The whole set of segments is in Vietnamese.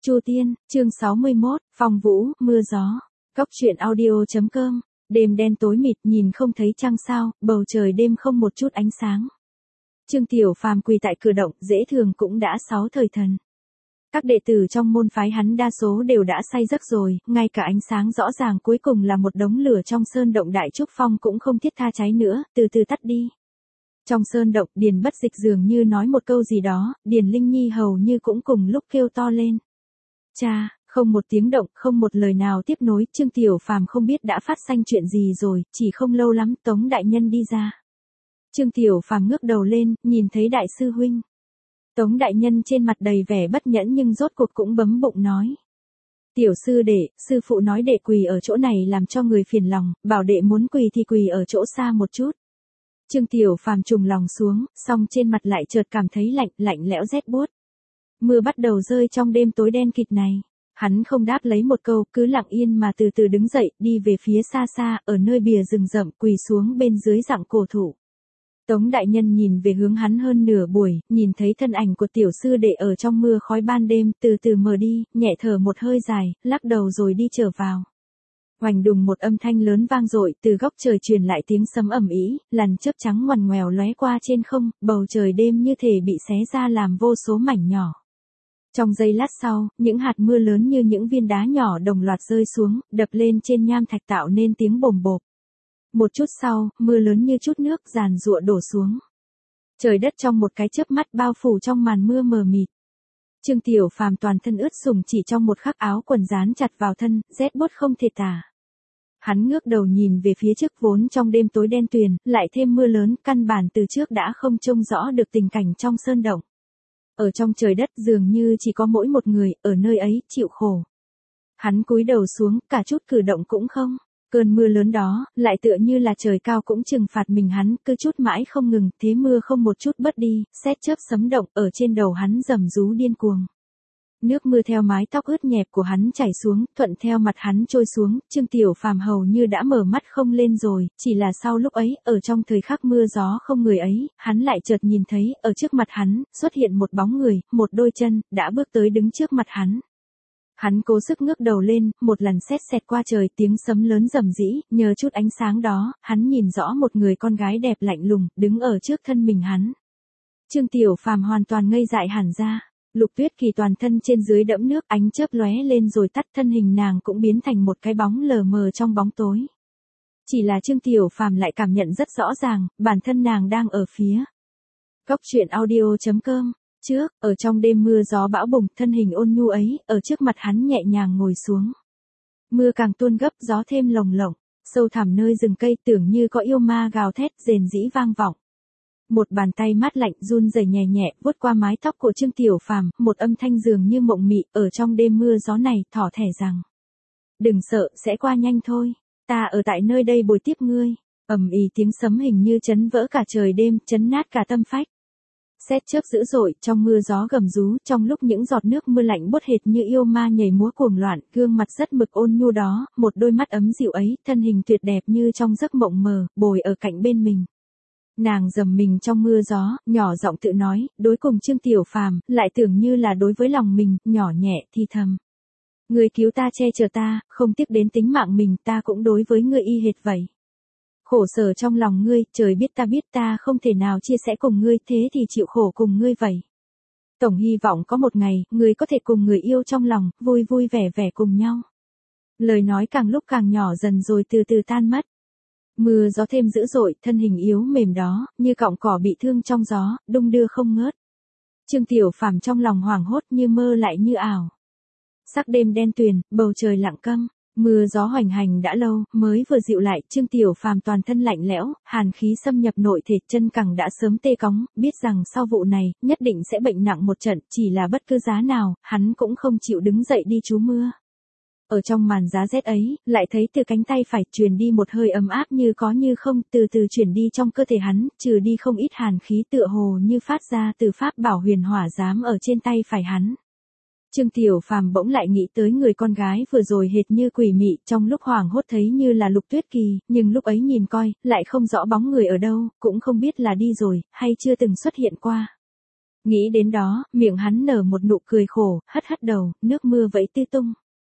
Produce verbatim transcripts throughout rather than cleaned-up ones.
Chu Tiên, chương sáu mươi mốt, Phong Vũ, mưa gió. Cốc truyện audio.com. Đêm đen tối mịt, nhìn không thấy trăng sao, bầu trời đêm không một chút ánh sáng. Trương Tiểu Phàm quỳ tại cửa động, dễ thường cũng đã sáu thời thần. Các đệ tử trong môn phái hắn đa số đều đã say giấc rồi, ngay cả ánh sáng rõ ràng cuối cùng là một đống lửa trong sơn động Đại Trúc Phong cũng không thiết tha cháy nữa, từ từ tắt đi. Trong sơn động, Điền Bất Dịch dường như nói một câu gì đó, Điền Linh Nhi hầu như cũng cùng lúc kêu to lên. Cha, không một tiếng động, không một lời nào tiếp nối, Trương Tiểu Phàm không biết đã phát sinh chuyện gì rồi, chỉ không lâu lắm Tống đại nhân đi ra. Trương Tiểu Phàm ngước đầu lên, nhìn thấy đại sư huynh. Tống đại nhân trên mặt đầy vẻ bất nhẫn nhưng rốt cuộc cũng bấm bụng nói. Tiểu sư đệ, sư phụ nói đệ quỳ ở chỗ này làm cho người phiền lòng, bảo đệ muốn quỳ thì quỳ ở chỗ xa một chút. Trương Tiểu Phàm trùng lòng xuống, song trên mặt lại chợt cảm thấy lạnh, lạnh lẽo rét buốt. Mưa bắt đầu rơi trong đêm tối đen kịt này. Hắn không đáp lấy một câu, cứ lặng yên mà từ từ đứng dậy, đi về phía xa xa, ở nơi bìa rừng rậm, quỳ xuống bên dưới rặng cổ thụ. Tống đại nhân nhìn về hướng hắn hơn nửa buổi, nhìn thấy thân ảnh của tiểu sư đệ ở trong mưa khói ban đêm, từ từ mờ đi, nhẹ thở một hơi dài, lắc đầu rồi đi trở vào. Oành đùng một âm thanh lớn vang dội, từ góc trời truyền lại tiếng sấm ầm ĩ, làn chớp trắng ngoằn ngoèo lóe qua trên không, bầu trời đêm như thể bị xé ra làm vô số mảnh nhỏ. Trong giây lát sau, những hạt mưa lớn như những viên đá nhỏ đồng loạt rơi xuống, đập lên trên nham thạch tạo nên tiếng bồm bộp. Một chút sau, mưa lớn như chút nước giàn giụa đổ xuống. Trời đất trong một cái chớp mắt bao phủ trong màn mưa mờ mịt. Trương Tiểu Phàm toàn thân ướt sũng chỉ trong một khắc áo quần dán chặt vào thân, rét buốt không thể tả. Hắn ngước đầu nhìn về phía trước vốn trong đêm tối đen tuyền, lại thêm mưa lớn, căn bản từ trước đã không trông rõ được tình cảnh trong sơn động. Ở trong trời đất dường như chỉ có mỗi một người, ở nơi ấy, chịu khổ. Hắn cúi đầu xuống, cả chút cử động cũng không. Cơn mưa lớn đó, lại tựa như là trời cao cũng trừng phạt mình hắn, cứ chút mãi không ngừng, thế mưa không một chút bớt đi, sét chớp sấm động, ở trên đầu hắn rầm rú điên cuồng. Nước mưa theo mái tóc ướt nhẹp của hắn chảy xuống, thuận theo mặt hắn trôi xuống, Trương Tiểu Phàm hầu như đã mở mắt không lên rồi, chỉ là sau lúc ấy, ở trong thời khắc mưa gió không người ấy, hắn lại chợt nhìn thấy, ở trước mặt hắn, xuất hiện một bóng người, một đôi chân, đã bước tới đứng trước mặt hắn. Hắn cố sức ngước đầu lên, một lần sét xẹt qua trời, tiếng sấm lớn rầm rĩ, nhờ chút ánh sáng đó, hắn nhìn rõ một người con gái đẹp lạnh lùng, đứng ở trước thân mình hắn. Trương Tiểu Phàm hoàn toàn ngây dại hẳn ra. Lục Tuyết Kỳ toàn thân trên dưới đẫm nước, ánh chớp lóe lên rồi tắt, thân hình nàng cũng biến thành một cái bóng lờ mờ trong bóng tối. Chỉ là Trương Tiểu Phàm lại cảm nhận rất rõ ràng, bản thân nàng đang ở phía. Cốc truyện audio.com. Trước, ở trong đêm mưa gió bão bùng, thân hình ôn nhu ấy, ở trước mặt hắn nhẹ nhàng ngồi xuống. Mưa càng tuôn gấp, gió thêm lồng lộng, sâu thẳm nơi rừng cây tưởng như có yêu ma gào thét, rền rĩ vang vọng. Một bàn tay mát lạnh run rẩy nhẹ nhẹ vuốt qua mái tóc của Trương Tiểu Phàm, một âm thanh dường như mộng mị ở trong đêm mưa gió này thỏ thẻ rằng: đừng sợ, sẽ qua nhanh thôi. Ta ở tại nơi đây bồi tiếp ngươi. Ầm ĩ tiếng sấm hình như chấn vỡ cả trời đêm, chấn nát cả tâm phách. Sét chớp dữ dội, trong mưa gió gầm rú, trong lúc những giọt nước mưa lạnh buốt hệt như yêu ma nhảy múa cuồng loạn, gương mặt rất mực ôn nhu đó, một đôi mắt ấm dịu ấy, thân hình tuyệt đẹp như trong giấc mộng mờ, bồi ở cạnh bên mình. Nàng dầm mình trong mưa gió, nhỏ giọng tự nói, đối cùng Trương Tiểu Phàm, lại tưởng như là đối với lòng mình, nhỏ nhẹ thì thầm. Ngươi cứu ta che chở ta, không tiếc đến tính mạng mình, ta cũng đối với ngươi y hệt vậy. Khổ sở trong lòng ngươi, trời biết ta biết ta không thể nào chia sẻ cùng ngươi, thế thì chịu khổ cùng ngươi vậy. Tổng hy vọng có một ngày, ngươi có thể cùng người yêu trong lòng, vui vui vẻ vẻ cùng nhau. Lời nói càng lúc càng nhỏ dần rồi từ từ tan mất. Mưa gió thêm dữ dội, thân hình yếu mềm đó, như cọng cỏ bị thương trong gió, đung đưa không ngớt. Trương Tiểu Phàm trong lòng hoảng hốt như mơ lại như ảo. Sắc đêm đen tuyền, bầu trời lặng câm, mưa gió hoành hành đã lâu, mới vừa dịu lại, Trương Tiểu Phàm toàn thân lạnh lẽo, hàn khí xâm nhập nội thể, chân cẳng đã sớm tê cóng, biết rằng sau vụ này, nhất định sẽ bệnh nặng một trận, chỉ là bất cứ giá nào, hắn cũng không chịu đứng dậy đi trú mưa. Ở trong màn giá rét ấy, lại thấy từ cánh tay phải truyền đi một hơi ấm áp như có như không, từ từ chuyển đi trong cơ thể hắn, trừ đi không ít hàn khí tựa hồ như phát ra từ pháp bảo huyền hỏa giám ở trên tay phải hắn. Trương Tiểu Phàm bỗng lại nghĩ tới người con gái vừa rồi hệt như quỷ mị, trong lúc hoảng hốt thấy như là Lục Tuyết Kỳ, nhưng lúc ấy nhìn coi, lại không rõ bóng người ở đâu, cũng không biết là đi rồi, hay chưa từng xuất hiện qua. Nghĩ đến đó, miệng hắn nở một nụ cười khổ, hất hất đầu, nước mưa vẫy tứ tung.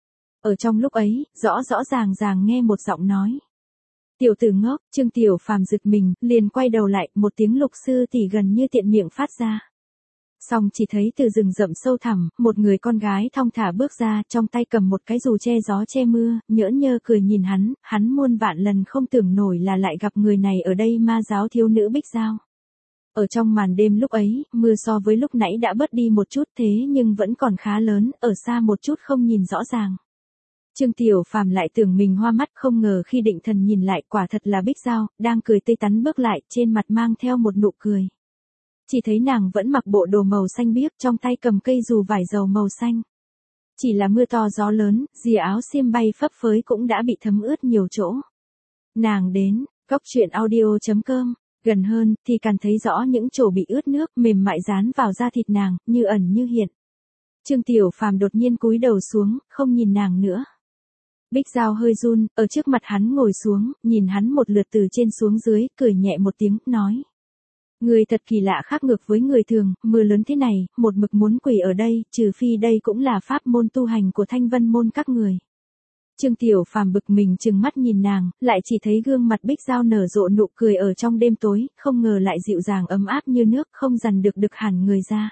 Ở trong lúc ấy, rõ rõ ràng ràng nghe một giọng nói. Tiểu tử ngốc, Trương Tiểu Phàm giật mình, liền quay đầu lại, một tiếng lục sư tỷ gần như tiện miệng phát ra. Xong chỉ thấy từ rừng rậm sâu thẳm, một người con gái thong thả bước ra, trong tay cầm một cái dù che gió che mưa, nhỡn nhơ cười nhìn hắn, hắn muôn vạn lần không tưởng nổi là lại gặp người này ở đây, ma giáo thiếu nữ Bích Giao. Ở trong màn đêm lúc ấy, mưa so với lúc nãy đã bớt đi một chút thế nhưng vẫn còn khá lớn, ở xa một chút không nhìn rõ ràng. Trương Tiểu Phàm lại tưởng mình hoa mắt, không ngờ khi định thần nhìn lại quả thật là Bích Giao, đang cười tươi tắn bước lại, trên mặt mang theo một nụ cười. Chỉ thấy nàng vẫn mặc bộ đồ màu xanh biếc, trong tay cầm cây dù vải dầu màu xanh. Chỉ là mưa to gió lớn, rìa áo xiêm bay phấp phới cũng đã bị thấm ướt nhiều chỗ. Nàng đến, cốc truyện audio chấm com, gần hơn thì càng thấy rõ những chỗ bị ướt nước mềm mại dán vào da thịt nàng, như ẩn như hiện. Trương Tiểu Phàm đột nhiên cúi đầu xuống, không nhìn nàng nữa. Bích Giao hơi run, ở trước mặt hắn ngồi xuống, nhìn hắn một lượt từ trên xuống dưới, cười nhẹ một tiếng, nói. Người thật kỳ lạ, khác ngược với người thường, mưa lớn thế này, một mực muốn quỳ ở đây, trừ phi đây cũng là pháp môn tu hành của Thanh Vân môn các người. Trương Tiểu Phàm bực mình trừng mắt nhìn nàng, lại chỉ thấy gương mặt Bích Giao nở rộ nụ cười ở trong đêm tối, không ngờ lại dịu dàng ấm áp như nước, không dằn được được hẳn người ra.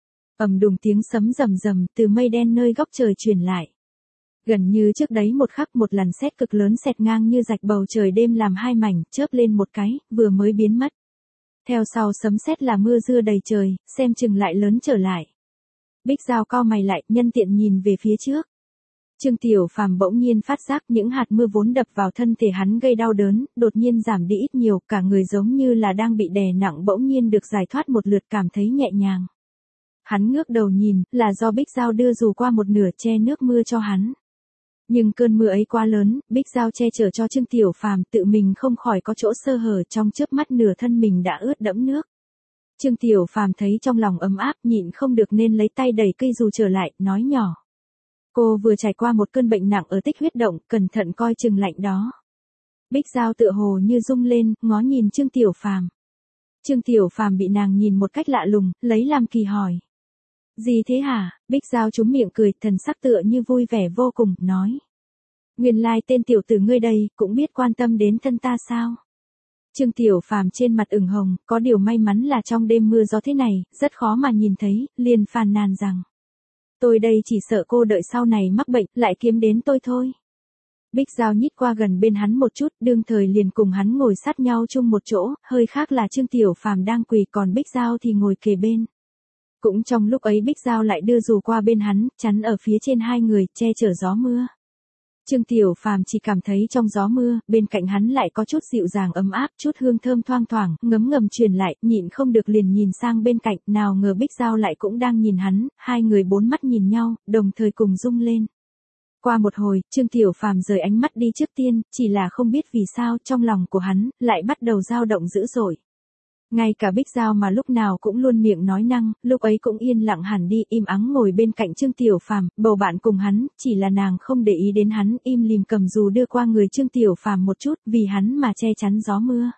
Ầm đùng tiếng sấm rầm rầm từ mây đen nơi góc trời truyền lại. Gần như trước đấy một khắc một làn sét cực lớn xẹt ngang như rạch bầu trời đêm làm hai mảnh, chớp lên một cái, vừa mới biến mất. Theo sau sấm sét là mưa dưa đầy trời, xem chừng lại lớn trở lại. Bích Giao cau mày lại, nhân tiện nhìn về phía trước. Trương Tiểu Phàm bỗng nhiên phát giác những hạt mưa vốn đập vào thân thể hắn gây đau đớn, đột nhiên giảm đi ít nhiều, cả người giống như là đang bị đè nặng bỗng nhiên được giải thoát một lượt, cảm thấy nhẹ nhàng. Hắn ngước đầu nhìn, là do Bích Giao đưa dù qua một nửa che nước mưa cho hắn. Nhưng cơn mưa ấy quá lớn, Bích Giao che chở cho Trương Tiểu Phàm, tự mình không khỏi có chỗ sơ hở, trong chớp mắt nửa thân mình đã ướt đẫm nước. Trương Tiểu Phàm thấy trong lòng ấm áp, nhịn không được nên lấy tay đẩy cây dù trở lại, nói nhỏ. Cô vừa trải qua một cơn bệnh nặng ở Tích Huyết Động, cẩn thận coi chừng lạnh đó. Bích Giao tựa hồ như rung lên, ngó nhìn Trương Tiểu Phàm. Trương Tiểu Phàm bị nàng nhìn một cách lạ lùng, lấy làm kỳ hỏi. Gì thế hả? Bích Giao trúm miệng cười, thần sắc tựa như vui vẻ vô cùng, nói. Nguyên lai tên tiểu tử ngươi đây, cũng biết quan tâm đến thân ta sao? Trương Tiểu Phàm trên mặt ửng hồng, có điều may mắn là trong đêm mưa gió thế này, rất khó mà nhìn thấy, liền phàn nàn rằng. Tôi đây chỉ sợ cô đợi sau này mắc bệnh, lại kiếm đến tôi thôi. Bích Giao nhích qua gần bên hắn một chút, đương thời liền cùng hắn ngồi sát nhau chung một chỗ, hơi khác là Trương Tiểu Phàm đang quỳ, còn Bích Giao thì ngồi kề bên. Cũng trong lúc ấy Bích Giao lại đưa dù qua bên hắn, chắn ở phía trên hai người, che chở gió mưa. Trương Tiểu Phàm chỉ cảm thấy trong gió mưa, bên cạnh hắn lại có chút dịu dàng ấm áp, chút hương thơm thoang thoảng, ngấm ngầm truyền lại, nhịn không được liền nhìn sang bên cạnh, nào ngờ Bích Giao lại cũng đang nhìn hắn, hai người bốn mắt nhìn nhau, đồng thời cùng rung lên. Qua một hồi, Trương Tiểu Phàm rời ánh mắt đi trước tiên, chỉ là không biết vì sao trong lòng của hắn lại bắt đầu dao động dữ dội. Ngay cả Bích Giao mà lúc nào cũng luôn miệng nói năng, lúc ấy cũng yên lặng hẳn đi, im ắng ngồi bên cạnh Trương Tiểu Phàm, bầu bạn cùng hắn, chỉ là nàng không để ý đến hắn, im lìm cầm dù đưa qua người Trương Tiểu Phàm một chút, vì hắn mà che chắn gió mưa.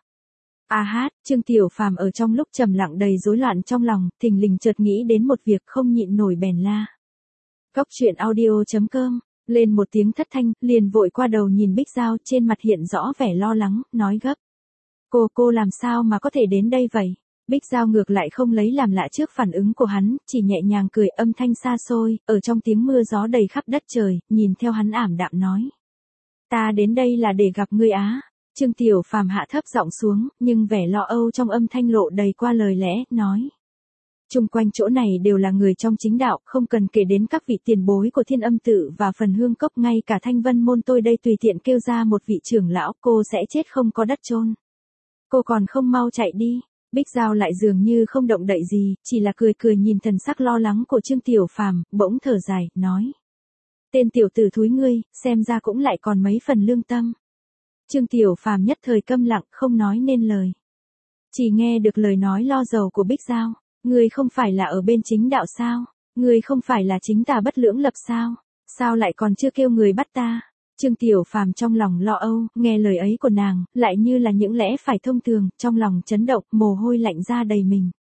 A hát, Trương Tiểu Phàm ở trong lúc trầm lặng đầy rối loạn trong lòng, thình lình chợt nghĩ đến một việc, không nhịn nổi bèn la. Cốc truyện audio chấm com, lên một tiếng thất thanh, liền vội qua đầu nhìn Bích Giao, trên mặt hiện rõ vẻ lo lắng, nói gấp. Cô, cô làm sao mà có thể đến đây vậy? Bích Giao ngược lại không lấy làm lạ trước phản ứng của hắn, chỉ nhẹ nhàng cười, âm thanh xa xôi, ở trong tiếng mưa gió đầy khắp đất trời, nhìn theo hắn ảm đạm nói. Ta đến đây là để gặp ngươi á. Trương Tiểu Phàm hạ thấp giọng xuống, nhưng vẻ lo âu trong âm thanh lộ đầy qua lời lẽ, nói. Chung quanh chỗ này đều là người trong chính đạo, không cần kể đến các vị tiền bối của Thiên Âm Tự và Phần Hương Cốc, ngay cả Thanh Vân môn tôi đây tùy tiện kêu ra một vị trưởng lão, cô sẽ chết không có đất chôn. Cô còn không mau chạy đi. Bích Giao lại dường như không động đậy gì, chỉ là cười cười nhìn thần sắc lo lắng của Trương Tiểu Phàm, bỗng thở dài, nói. Tên tiểu tử thúi ngươi, xem ra cũng lại còn mấy phần lương tâm. Trương Tiểu Phàm nhất thời câm lặng, không nói nên lời. Chỉ nghe được lời nói lo dầu của Bích Giao. Ngươi không phải là ở bên chính đạo sao? Ngươi không phải là chính tà bất lưỡng lập sao? Sao lại còn chưa kêu người bắt ta? Trương Tiểu Phàm trong lòng lo âu, nghe lời ấy của nàng, lại như là những lẽ phải thông thường, trong lòng chấn động, mồ hôi lạnh ra đầy mình.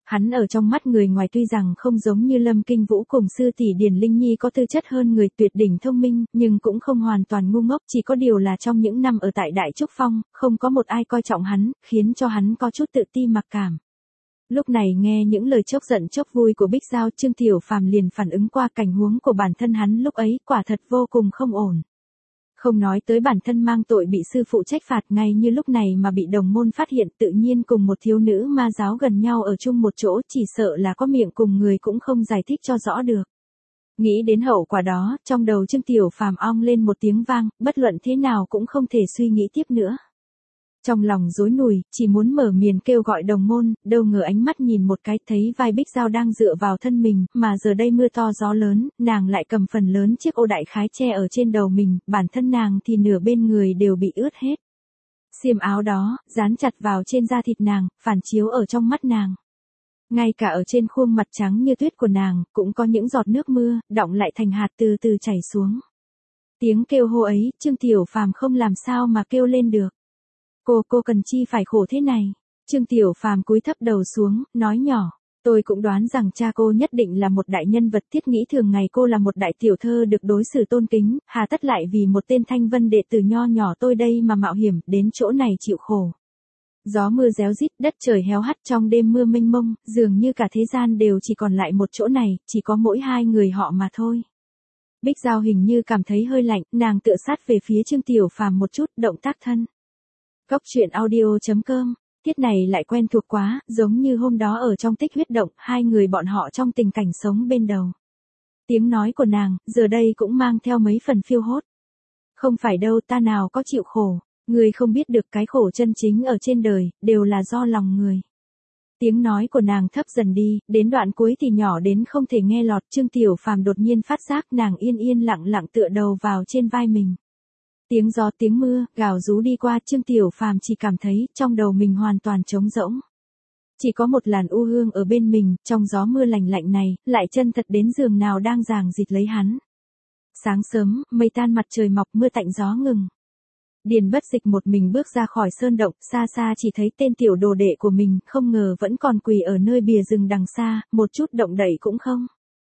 Hắn ở trong mắt người ngoài tuy rằng không giống như Lâm Kinh Vũ cùng sư tỷ Điền Linh Nhi có tư chất hơn người tuyệt đỉnh thông minh, nhưng cũng không hoàn toàn ngu ngốc, chỉ có điều là trong những năm ở tại Đại Trúc Phong, không có một ai coi trọng hắn, khiến cho hắn có chút tự ti mặc cảm. Lúc này nghe những lời chốc giận chốc vui của Bích Giao, Trương Tiểu Phàm liền phản ứng qua cảnh huống của bản thân hắn lúc ấy, quả thật vô cùng không ổn. Không nói tới bản thân mang tội bị sư phụ trách phạt, ngay như lúc này mà bị đồng môn phát hiện, tự nhiên cùng một thiếu nữ ma giáo gần nhau ở chung một chỗ, chỉ sợ là có miệng cùng người cũng không giải thích cho rõ được. Nghĩ đến hậu quả đó, trong đầu Trương Tiểu Phàm ong lên một tiếng vang, bất luận thế nào cũng không thể suy nghĩ tiếp nữa. Trong lòng rối nùi, chỉ muốn mở miệng kêu gọi đồng môn, đâu ngờ ánh mắt nhìn một cái thấy vai Bích Giao đang dựa vào thân mình, mà giờ đây mưa to gió lớn, nàng lại cầm phần lớn chiếc ô đại khái che ở trên đầu mình, bản thân nàng thì nửa bên người đều bị ướt hết. Xiêm áo đó, dán chặt vào trên da thịt nàng, phản chiếu ở trong mắt nàng. Ngay cả ở trên khuôn mặt trắng như tuyết của nàng, cũng có những giọt nước mưa, đọng lại thành hạt từ từ chảy xuống. Tiếng kêu hô ấy, Trương Tiểu Phàm không làm sao mà kêu lên được. Cô, cô cần chi phải khổ thế này. Trương Tiểu Phàm cúi thấp đầu xuống, nói nhỏ. Tôi cũng đoán rằng cha cô nhất định là một đại nhân vật, thiết nghĩ thường ngày cô là một đại tiểu thơ được đối xử tôn kính, hà tất lại vì một tên thanh vân đệ tử nho nhỏ tôi đây mà mạo hiểm đến chỗ này chịu khổ. Gió mưa réo rít, đất trời héo hắt trong đêm mưa mênh mông, dường như cả thế gian đều chỉ còn lại một chỗ này, chỉ có mỗi hai người họ mà thôi. Bích Giao hình như cảm thấy hơi lạnh, nàng tựa sát về phía Trương Tiểu Phàm một chút, động tác thân. Góc truyện audio chấm com, tiết này lại quen thuộc quá, giống như hôm đó ở trong Tích Huyết Động, hai người bọn họ trong tình cảnh sống bên đầu. Tiếng nói của nàng, giờ đây cũng mang theo mấy phần phiêu hốt. Không phải đâu, ta nào có chịu khổ, người không biết được cái khổ chân chính ở trên đời, đều là do lòng người. Tiếng nói của nàng thấp dần đi, đến đoạn cuối thì nhỏ đến không thể nghe lọt. Trương Tiểu Phàm đột nhiên phát giác nàng yên yên lặng lặng tựa đầu vào trên vai mình. Tiếng gió tiếng mưa, gào rú đi qua, Trương Tiểu Phàm chỉ cảm thấy, trong đầu mình hoàn toàn trống rỗng. Chỉ có một làn u hương ở bên mình, trong gió mưa lạnh lạnh này, lại chân thật đến giường nào đang ràng rịt lấy hắn. Sáng sớm, mây tan mặt trời mọc, mưa tạnh gió ngừng. Điền Bất Dịch một mình bước ra khỏi sơn động, xa xa chỉ thấy tên tiểu đồ đệ của mình, không ngờ vẫn còn quỳ ở nơi bìa rừng đằng xa, một chút động đậy cũng không.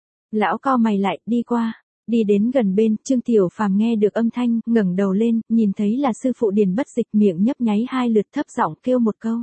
Lão cau mày lại, đi qua. Đi đến gần bên, Trương Tiểu Phàm nghe được âm thanh, ngẩng đầu lên, nhìn thấy là sư phụ Điền Bất Dịch, miệng nhấp nháy hai lượt, thấp giọng kêu một câu.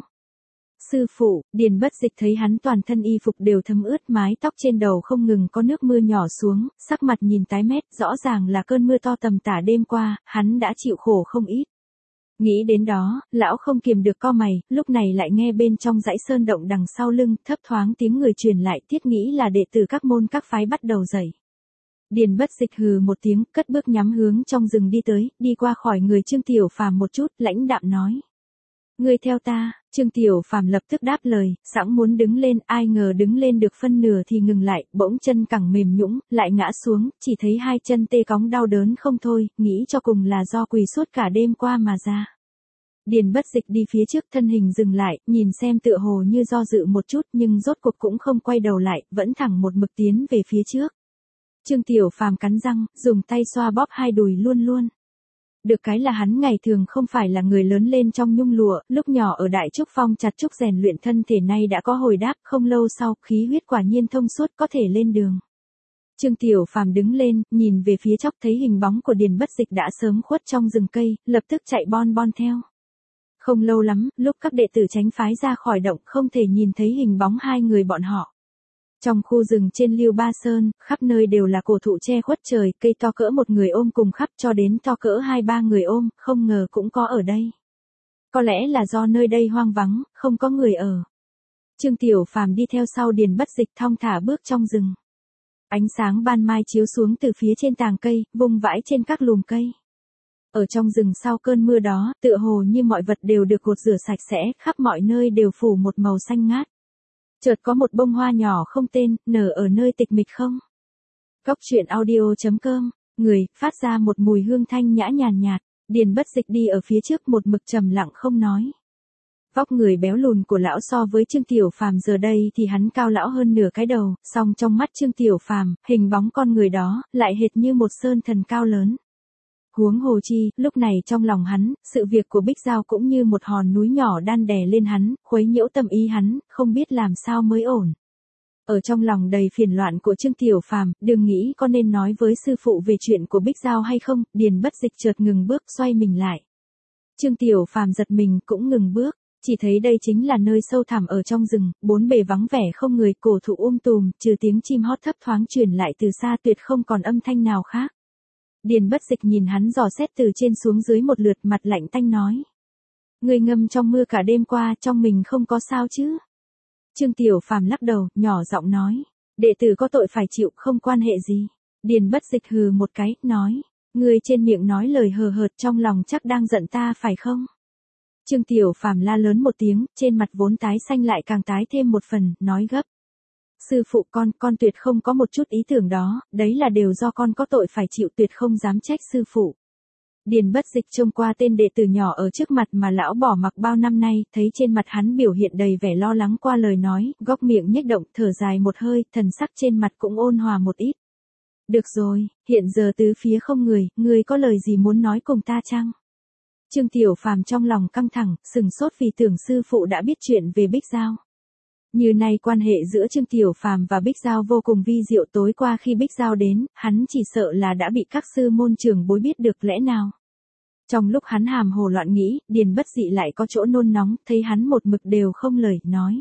Sư phụ. Điền Bất Dịch thấy hắn toàn thân y phục đều thấm ướt, mái tóc trên đầu không ngừng có nước mưa nhỏ xuống, sắc mặt nhìn tái mét, rõ ràng là cơn mưa to tầm tả đêm qua, hắn đã chịu khổ không ít. Nghĩ đến đó, lão không kiềm được cau mày, lúc này lại nghe bên trong dãy sơn động đằng sau lưng, thấp thoáng tiếng người truyền lại, thiết nghĩ là đệ tử các môn các phái bắt đầu dậy. Điền Bất Dịch hừ một tiếng, cất bước nhắm hướng trong rừng đi tới, đi qua khỏi người Trương Tiểu Phàm một chút, lãnh đạm nói. Ngươi theo ta. Trương Tiểu Phàm lập tức đáp lời, sẵn muốn đứng lên, ai ngờ đứng lên được phân nửa thì ngừng lại, bỗng chân cẳng mềm nhũn, lại ngã xuống, chỉ thấy hai chân tê cóng đau đớn không thôi, nghĩ cho cùng là do quỳ suốt cả đêm qua mà ra. Điền Bất Dịch đi phía trước, thân hình dừng lại, nhìn xem tựa hồ như do dự một chút, nhưng rốt cuộc cũng không quay đầu lại, vẫn thẳng một mực tiến về phía trước. Trương Tiểu Phàm cắn răng, dùng tay xoa bóp hai đùi luôn luôn. Được cái là hắn ngày thường không phải là người lớn lên trong nhung lụa, lúc nhỏ ở Đại Trúc Phong chặt trúc rèn luyện thân thể, nay đã có hồi đáp, không lâu sau, khí huyết quả nhiên thông suốt, có thể lên đường. Trương Tiểu Phàm đứng lên, nhìn về phía chóc, thấy hình bóng của Điền Bất Dịch đã sớm khuất trong rừng cây, lập tức chạy bon bon theo. Không lâu lắm, lúc các đệ tử tránh phái ra khỏi động, không thể nhìn thấy hình bóng hai người bọn họ. Trong khu rừng trên Liêu Ba Sơn, khắp nơi đều là cổ thụ che khuất trời, cây to cỡ một người ôm cùng khắp cho đến to cỡ hai ba người ôm, không ngờ cũng có ở đây. Có lẽ là do nơi đây hoang vắng, không có người ở. Trương Tiểu Phàm đi theo sau Điền Bất Dịch thong thả bước trong rừng. Ánh sáng ban mai chiếu xuống từ phía trên tàng cây, vung vãi trên các lùm cây. Ở trong rừng sau cơn mưa đó, tựa hồ như mọi vật đều được gột rửa sạch sẽ, khắp mọi nơi đều phủ một màu xanh ngát. Chợt có một bông hoa nhỏ không tên, nở ở nơi tịch mịch không. Góc truyện audio chấm com, người, phát ra một mùi hương thanh nhã nhàn nhạt, Điền Bất Dịch đi ở phía trước một mực trầm lặng không nói. Vóc người béo lùn của lão so với Trương Tiểu Phàm giờ đây thì hắn cao lão hơn nửa cái đầu, song trong mắt Trương Tiểu Phàm, hình bóng con người đó, lại hệt như một sơn thần cao lớn. Huống hồ chi, lúc này trong lòng hắn, sự việc của Bích Giao cũng như một hòn núi nhỏ đan đè lên hắn, khuấy nhiễu tâm ý hắn, không biết làm sao mới ổn. Ở trong lòng đầy phiền loạn của Trương Tiểu Phàm, đừng nghĩ có nên nói với sư phụ về chuyện của Bích Giao hay không, Điền Bất Dịch chợt ngừng bước xoay mình lại. Trương Tiểu Phàm giật mình cũng ngừng bước, chỉ thấy đây chính là nơi sâu thẳm ở trong rừng, bốn bề vắng vẻ không người, cổ thụ um tùm, trừ tiếng chim hót thấp thoáng truyền lại từ xa tuyệt không còn âm thanh nào khác. Điền Bất Dịch nhìn hắn dò xét từ trên xuống dưới một lượt, mặt lạnh tanh nói. Người ngâm trong mưa cả đêm qua, trong mình không có sao chứ? Trương Tiểu Phàm lắc đầu, nhỏ giọng nói. Đệ tử có tội phải chịu, không quan hệ gì. Điền Bất Dịch hừ một cái, nói. Người trên miệng nói lời hờ hợt, trong lòng chắc đang giận ta phải không? Trương Tiểu Phàm la lớn một tiếng, trên mặt vốn tái xanh lại càng tái thêm một phần, nói gấp. Sư phụ con, con tuyệt không có một chút ý tưởng đó, đấy là đều do con có tội phải chịu, tuyệt không dám trách sư phụ. Điền Bất Dịch trông qua tên đệ tử nhỏ ở trước mặt mà lão bỏ mặc bao năm nay, thấy trên mặt hắn biểu hiện đầy vẻ lo lắng qua lời nói, góc miệng nhếch động, thở dài một hơi, thần sắc trên mặt cũng ôn hòa một ít. Được rồi, hiện giờ tứ phía không người, ngươi có lời gì muốn nói cùng ta chăng? Trương Tiểu Phàm trong lòng căng thẳng, sừng sốt vì tưởng sư phụ đã biết chuyện về Bích Giao. Như nay quan hệ giữa Trương Tiểu Phàm và Bích Giao vô cùng vi diệu, tối qua khi Bích Giao đến, hắn chỉ sợ là đã bị các sư môn trưởng bối biết được lẽ nào. Trong lúc hắn hàm hồ loạn nghĩ, Điền Bất Dị lại có chỗ nôn nóng, thấy hắn một mực đều không lời, nói.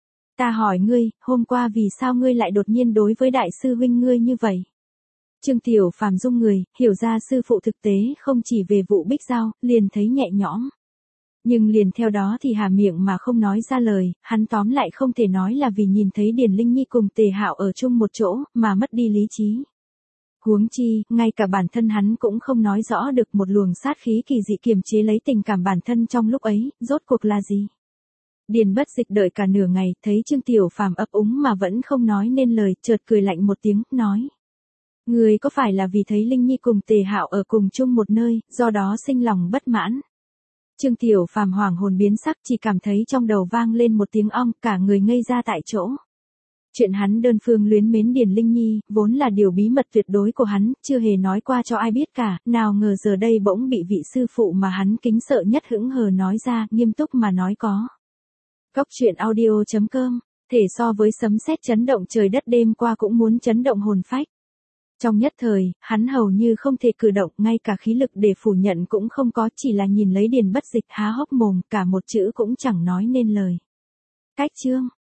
Ta hỏi ngươi, hôm qua vì sao ngươi lại đột nhiên đối với đại sư huynh ngươi như vậy? Trương Tiểu Phàm rung người, hiểu ra sư phụ thực tế không chỉ về vụ Bích Giao, liền thấy nhẹ nhõm. Nhưng liền theo đó thì hà miệng mà không nói ra lời, hắn tóm lại không thể nói là vì nhìn thấy Điền Linh Nhi cùng Tề Hạo ở chung một chỗ, mà mất đi lý trí. Huống chi, ngay cả bản thân hắn cũng không nói rõ được một luồng sát khí kỳ dị kiềm chế lấy tình cảm bản thân trong lúc ấy, rốt cuộc là gì. Điền Bất Dịch đợi cả nửa ngày, thấy Trương Tiểu Phàm ấp úng mà vẫn không nói nên lời, chợt cười lạnh một tiếng, nói. Người có phải là vì thấy Linh Nhi cùng Tề Hạo ở cùng chung một nơi, do đó sinh lòng bất mãn? Trương Tiểu Phàm hoàng hồn biến sắc, chỉ cảm thấy trong đầu vang lên một tiếng ong, cả người ngây ra tại chỗ. Chuyện hắn đơn phương luyến mến Điền Linh Nhi, vốn là điều bí mật tuyệt đối của hắn, chưa hề nói qua cho ai biết cả, nào ngờ giờ đây bỗng bị vị sư phụ mà hắn kính sợ nhất hững hờ nói ra, nghiêm túc mà nói có. Cốc truyện audio chấm com, thể so với sấm sét chấn động trời đất đêm qua cũng muốn chấn động hồn phách. Trong nhất thời, hắn hầu như không thể cử động, ngay cả khí lực để phủ nhận cũng không có, chỉ là nhìn lấy Điền Bất Dịch há hốc mồm, cả một chữ cũng chẳng nói nên lời. Cách chương